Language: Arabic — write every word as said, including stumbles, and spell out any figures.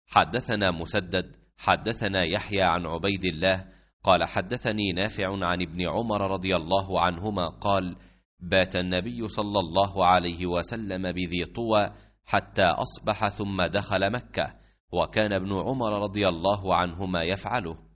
حدثنا مسدد حدثنا يحيى عن عبيد الله قال حدثني نافع عن ابن عمر رضي الله عنهما قال بات النبي صلى الله عليه وسلم بذي طوى حتى أصبح ثم دخل مكة، وكان ابن عمر رضي الله عنهما يفعله.